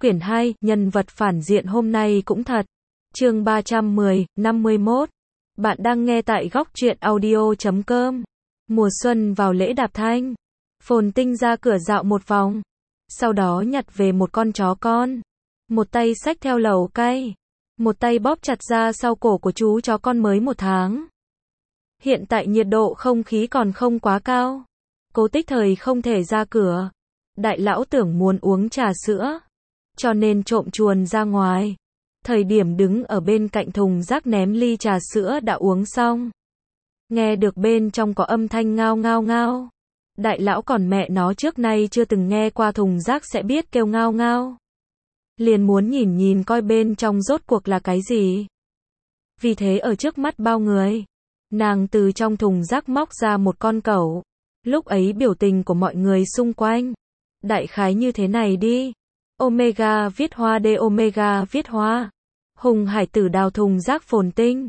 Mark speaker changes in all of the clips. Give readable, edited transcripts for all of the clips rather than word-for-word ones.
Speaker 1: Quyển 2, nhân vật phản diện hôm nay cũng thật. Chương 310, 51. Bạn đang nghe tại góc truyện audio.com. Mùa xuân vào lễ đạp thanh. Phồn Tinh ra cửa dạo một vòng. Sau đó nhặt về một con chó con. Một tay xách theo lẩu cay. Một tay bóp chặt ra sau cổ của chú chó con mới 1 tháng. Hiện tại nhiệt độ không khí còn không quá cao. Cố Tích Thời không thể ra cửa. Đại lão tưởng muốn uống trà sữa, cho nên trộm chuồn ra ngoài. Thời điểm đứng ở bên cạnh thùng rác ném ly trà sữa đã uống xong. Nghe được bên trong có âm thanh ngao ngao ngao. Đại lão còn mẹ nó trước nay chưa từng nghe qua thùng rác sẽ biết kêu ngao ngao. Liền muốn nhìn coi bên trong rốt cuộc là cái gì. Vì thế ở trước mắt bao người, nàng từ trong thùng rác móc ra một con cẩu. Lúc ấy biểu tình của mọi người xung quanh đại khái như thế này đi. Omega viết hoa D Omega viết hoa. Hùng hải tử đào thùng rác Phồn Tinh.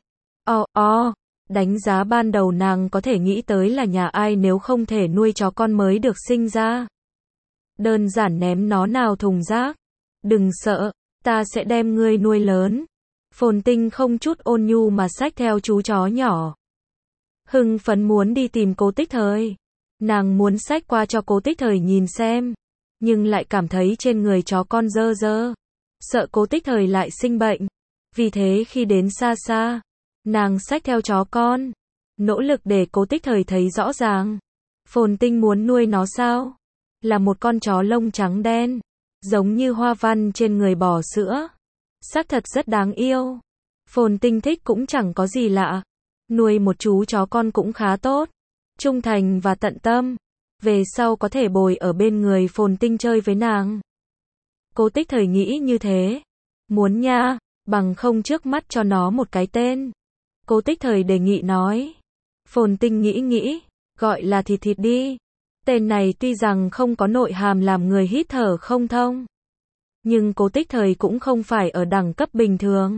Speaker 1: Đánh giá ban đầu nàng có thể nghĩ tới là nhà ai nếu không thể nuôi chó con mới được sinh ra. Đơn giản ném nó nào thùng rác. Đừng sợ, ta sẽ đem ngươi nuôi lớn. Phồn Tinh không chút ôn nhu mà xách theo chú chó nhỏ. Hưng phấn muốn đi tìm Cố Tích Thời. Nàng muốn xách qua cho Cố Tích Thời nhìn xem. Nhưng lại cảm thấy trên người chó con dơ dơ. Sợ Cố Tích Thời lại sinh bệnh. Vì thế khi đến xa xa, nàng xách theo chó con. Nỗ lực để Cố Tích Thời thấy rõ ràng. Phồn Tinh muốn nuôi nó sao? Là một con chó lông trắng đen. Giống như hoa văn trên người bò sữa. Xác thật rất đáng yêu. Phồn Tinh thích cũng chẳng có gì lạ. Nuôi một chú chó con cũng khá tốt. Trung thành và tận tâm. Về sau có thể bồi ở bên người Phồn Tinh chơi với nàng. Cố Tích Thời nghĩ như thế. Muốn nha, bằng không trước mắt cho nó một cái tên. Cố Tích Thời đề nghị nói. Phồn Tinh nghĩ, gọi là Thịt Thịt đi. Tên này tuy rằng không có nội hàm làm người hít thở không thông. Nhưng Cố Tích Thời cũng không phải ở đẳng cấp bình thường.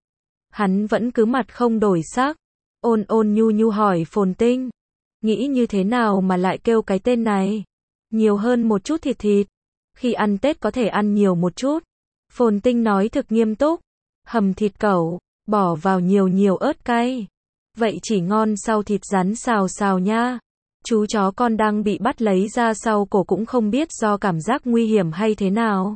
Speaker 1: Hắn vẫn cứ mặt không đổi sắc. Ôn nhu hỏi Phồn Tinh. Nghĩ như thế nào mà lại kêu cái tên này? Nhiều hơn một chút thịt thịt. Khi ăn Tết có thể ăn nhiều một chút. Phồn Tinh nói thực nghiêm túc. Hầm thịt cẩu, bỏ vào nhiều ớt cay. Vậy chỉ ngon sau thịt rắn xào nha. Chú chó con đang bị bắt lấy ra sau cổ cũng không biết do cảm giác nguy hiểm hay thế nào.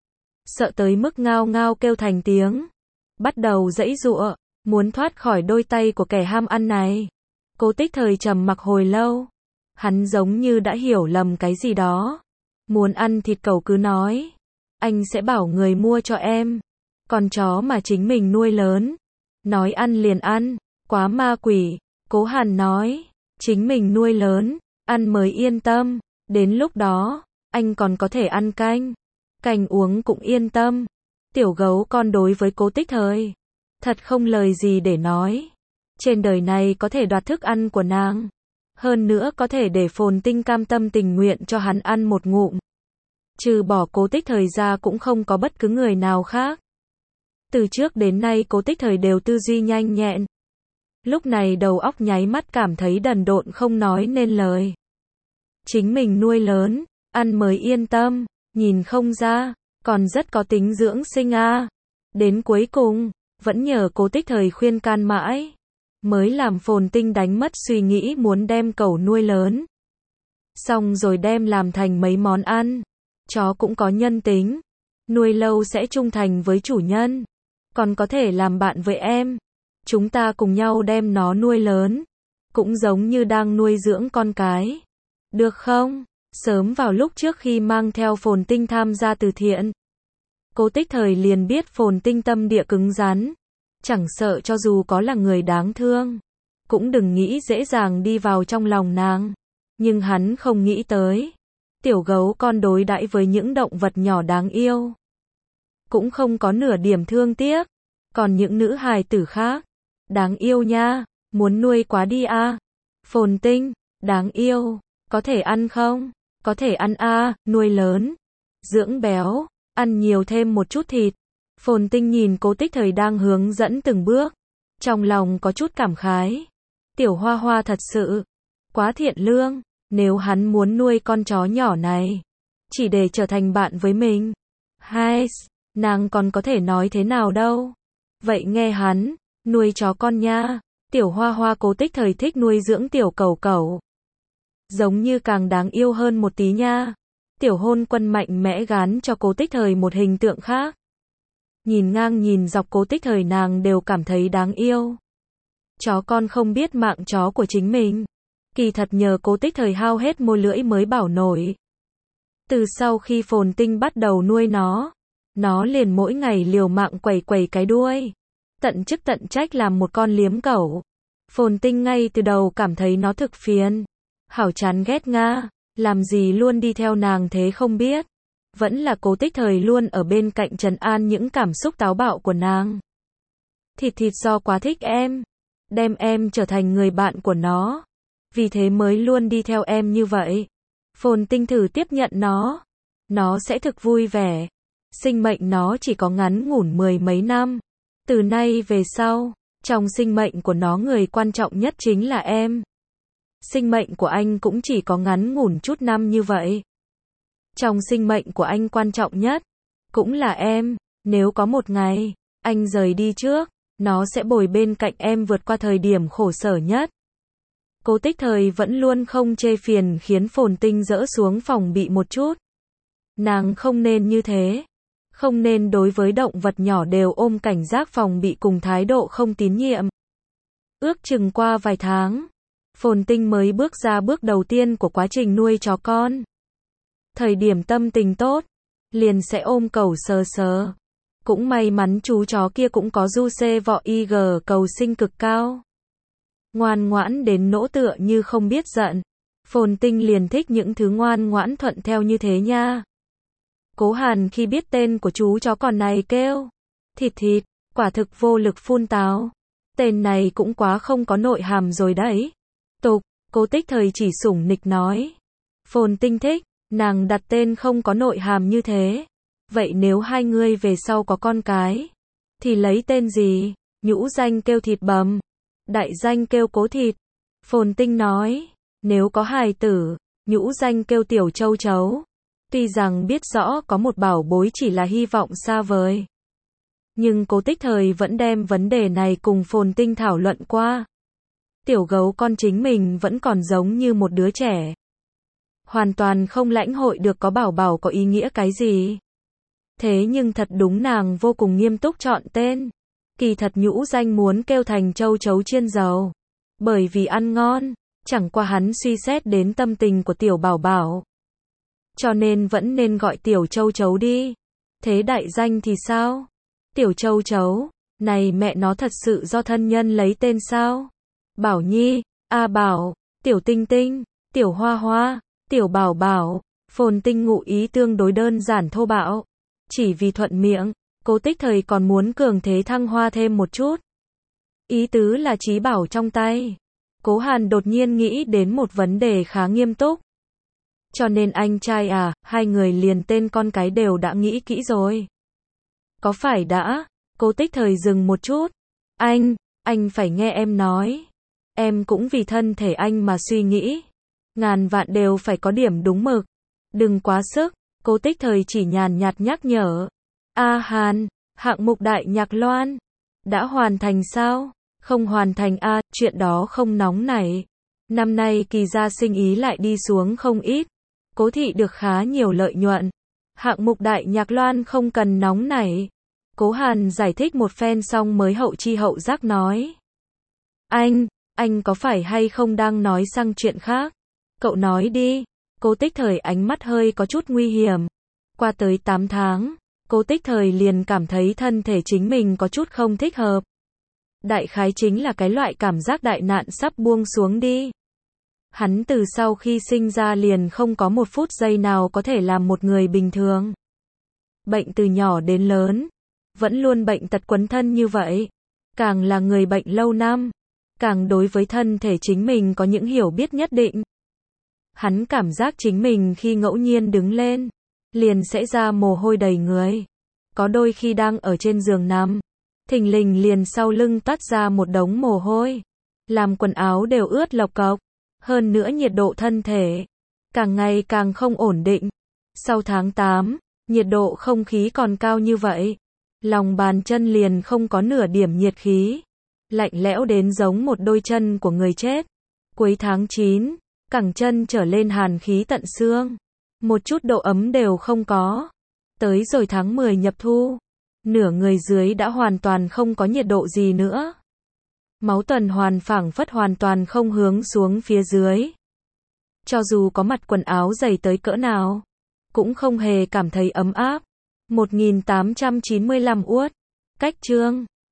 Speaker 1: Sợ tới mức ngao ngao kêu thành tiếng. Bắt đầu giãy giụa, muốn thoát khỏi đôi tay của kẻ ham ăn này. Cố Tích Thời trầm mặc hồi lâu. Hắn giống như đã hiểu lầm cái gì đó. Muốn ăn thịt cẩu cứ nói. Anh sẽ bảo người mua cho em. Con chó mà chính mình nuôi lớn. Nói ăn liền ăn. Quá ma quỷ. Cố Hàn nói. Chính mình nuôi lớn. Ăn mới yên tâm. Đến lúc đó, anh còn có thể ăn canh. Canh uống cũng yên tâm. Tiểu gấu con đối với Cố Tích Thời. Thật không lời gì để nói. Trên đời này có thể đoạt thức ăn của nàng. Hơn nữa có thể để Phồn Tinh cam tâm tình nguyện cho hắn ăn một ngụm. Trừ bỏ Cố Tích Thời ra cũng không có bất cứ người nào khác. Từ trước đến nay Cố Tích Thời đều tư duy nhanh nhẹn. Lúc này đầu óc nháy mắt cảm thấy đần độn không nói nên lời. Chính mình nuôi lớn, ăn mới yên tâm, nhìn không ra, còn rất có tính dưỡng sinh a. Đến cuối cùng, vẫn nhờ Cố Tích Thời khuyên can mãi. Mới làm Phồn Tinh đánh mất suy nghĩ muốn đem cẩu nuôi lớn. Xong rồi đem làm thành mấy món ăn. Chó cũng có nhân tính. Nuôi lâu sẽ trung thành với chủ nhân. Còn có thể làm bạn với em. Chúng ta cùng nhau đem nó nuôi lớn. Cũng giống như đang nuôi dưỡng con cái. Được không? Sớm vào lúc trước khi mang theo Phồn Tinh tham gia từ thiện. Cố Tích Thời liền biết Phồn Tinh tâm địa cứng rắn. Chẳng sợ cho dù có là người đáng thương. Cũng đừng nghĩ dễ dàng đi vào trong lòng nàng. Nhưng hắn không nghĩ tới. Tiểu gấu con đối đãi với những động vật nhỏ đáng yêu. Cũng không có nửa điểm thương tiếc. Còn những nữ hài tử khác. Đáng yêu nha. Muốn nuôi quá đi a. Phồn Tinh. Đáng yêu. Có thể ăn không? Có thể ăn a. Nuôi lớn. Dưỡng béo. Ăn nhiều thêm một chút thịt. Phồn Tinh nhìn Cố Tích Thời đang hướng dẫn từng bước. Trong lòng có chút cảm khái. Tiểu Hoa Hoa thật sự quá thiện lương. Nếu hắn muốn nuôi con chó nhỏ này chỉ để trở thành bạn với mình, Hai, nàng còn có thể nói thế nào đâu. Vậy nghe hắn, nuôi chó con nha. Tiểu Hoa Hoa cố tích thời thích nuôi dưỡng tiểu cẩu cẩu. Giống như càng đáng yêu hơn một tí nha. Tiểu Hôn Quân mạnh mẽ gán cho cố tích thời một hình tượng khác. Nhìn ngang nhìn dọc cố tích thời nàng đều cảm thấy đáng yêu. Chó con không biết mạng chó của chính mình. Kỳ thật nhờ cố tích thời hao hết môi lưỡi mới bảo nổi. Từ sau khi Phồn Tinh bắt đầu nuôi nó liền mỗi ngày liều mạng quẩy quẩy cái đuôi. Tận chức tận trách làm một con liếm cẩu. Phồn Tinh ngay từ đầu cảm thấy nó thực phiền. Hảo chán ghét nga, làm gì luôn đi theo nàng thế không biết. Vẫn là cố tích thời luôn ở bên cạnh trấn an những cảm xúc táo bạo của nàng. Thịt do quá thích em. Đem em trở thành người bạn của nó. Vì thế mới luôn đi theo em như vậy. Phồn Tinh thử tiếp nhận nó. Nó sẽ thực vui vẻ. Sinh mệnh nó chỉ có ngắn ngủn 10 mấy năm. Từ nay về sau, trong sinh mệnh của nó người quan trọng nhất chính là em. Sinh mệnh của anh cũng chỉ có ngắn ngủn chút năm như vậy. Trong sinh mệnh của anh quan trọng nhất, cũng là em. Nếu có một ngày, anh rời đi trước, nó sẽ bồi bên cạnh em vượt qua thời điểm khổ sở nhất. Cố tích thời vẫn luôn không chê phiền khiến Phồn Tinh dỡ xuống phòng bị một chút. Nàng không nên như thế. Không nên đối với động vật nhỏ đều ôm cảnh giác phòng bị cùng thái độ không tín nhiệm. Ước chừng qua vài tháng, Phồn Tinh mới bước ra bước đầu tiên của quá trình nuôi chó con. Thời điểm tâm tình tốt, liền sẽ ôm cẩu sờ sờ. Cũng may mắn chú chó kia cũng có du xê vọ IG cầu sinh cực cao. Ngoan ngoãn đến nỗi tựa như không biết giận. Phồn Tinh liền thích những thứ ngoan ngoãn thuận theo như thế nha. Cố Hàn khi biết tên của chú chó con này kêu Thịt, quả thực vô lực phun táo. Tên này cũng quá không có nội hàm rồi đấy. Tục, cố tích thời chỉ sủng nịch nói. Phồn Tinh thích, nàng đặt tên không có nội hàm như thế. Vậy nếu hai người về sau có con cái, thì lấy tên gì? Nhũ danh kêu Thịt Bầm, đại danh kêu Cố Thịt. Phồn Tinh nói, nếu có hài tử, nhũ danh kêu Tiểu Châu Chấu. Tuy rằng biết rõ có một bảo bối chỉ là hy vọng xa vời. Nhưng cố tích thời vẫn đem vấn đề này cùng Phồn Tinh thảo luận qua. Tiểu gấu con chính mình vẫn còn giống như một đứa trẻ. Hoàn toàn không lãnh hội được có bảo bảo có ý nghĩa cái gì. Thế nhưng thật đúng nàng vô cùng nghiêm túc chọn tên. Kỳ thật nhũ danh muốn kêu thành Châu Chấu chiên dầu. Bởi vì ăn ngon, chẳng qua hắn suy xét đến tâm tình của tiểu bảo bảo. Cho nên vẫn nên gọi Tiểu Châu Chấu đi. Thế đại danh thì sao? Tiểu Châu Chấu, này mẹ nó thật sự do thân nhân lấy tên sao? Bảo Nhi, A Bảo, Tiểu Tinh Tinh, Tiểu Hoa Hoa, Tiểu Bảo Bảo. Phồn Tinh ngụ ý tương đối đơn giản thô bạo. Chỉ vì thuận miệng, cố tích thời còn muốn cường thế thăng hoa thêm một chút. Ý tứ là trí bảo trong tay. Cố Hàn đột nhiên nghĩ đến một vấn đề khá nghiêm túc. Cho nên anh trai à, hai người liền tên con cái đều đã nghĩ kỹ rồi. Có phải đã? Cố tích thời dừng một chút. Anh phải nghe em nói. Em cũng vì thân thể anh mà suy nghĩ. Ngàn vạn đều phải có điểm đúng mực. Đừng quá sức. Cố tích thời chỉ nhàn nhạt nhắc nhở. A Hàn, hạng mục đại nhạc loan. Đã hoàn thành sao? Không hoàn thành a, chuyện đó không nóng nảy. Năm nay kỳ gia sinh ý lại đi xuống không ít. Cố thị được khá nhiều lợi nhuận. Hạng mục đại nhạc loan không cần nóng nảy. Cố Hàn giải thích một phen xong mới hậu chi hậu giác nói. Anh có phải hay không đang nói sang chuyện khác? Cậu nói đi. Cố tích thời ánh mắt hơi có chút nguy hiểm. Qua tới 8 tháng, cố tích thời liền cảm thấy thân thể chính mình có chút không thích hợp. Đại khái chính là cái loại cảm giác đại nạn sắp buông xuống đi. Hắn từ sau khi sinh ra liền không có một phút giây nào có thể làm một người bình thường. Bệnh từ nhỏ đến lớn, vẫn luôn bệnh tật quấn thân như vậy. Càng là người bệnh lâu năm, càng đối với thân thể chính mình có những hiểu biết nhất định. Hắn cảm giác chính mình khi ngẫu nhiên đứng lên, liền sẽ ra mồ hôi đầy người. Có đôi khi đang ở trên giường nằm, thình lình liền sau lưng toát ra một đống mồ hôi, làm quần áo đều ướt lộc cộc. Hơn nữa nhiệt độ thân thể càng ngày càng không ổn định. Sau tháng 8, nhiệt độ không khí còn cao như vậy. Lòng bàn chân liền không có nửa điểm nhiệt khí. Lạnh lẽo đến giống một đôi chân của người chết. Cuối tháng 9, cẳng chân trở lên hàn khí tận xương. Một chút độ ấm đều không có. Tới rồi tháng 10 nhập thu. Nửa người dưới đã hoàn toàn không có nhiệt độ gì nữa. Máu tuần hoàn phảng phất hoàn toàn không hướng xuống phía dưới. Cho dù có mặc quần áo dày tới cỡ nào, cũng không hề cảm thấy ấm áp. 1895 uất. Cách chương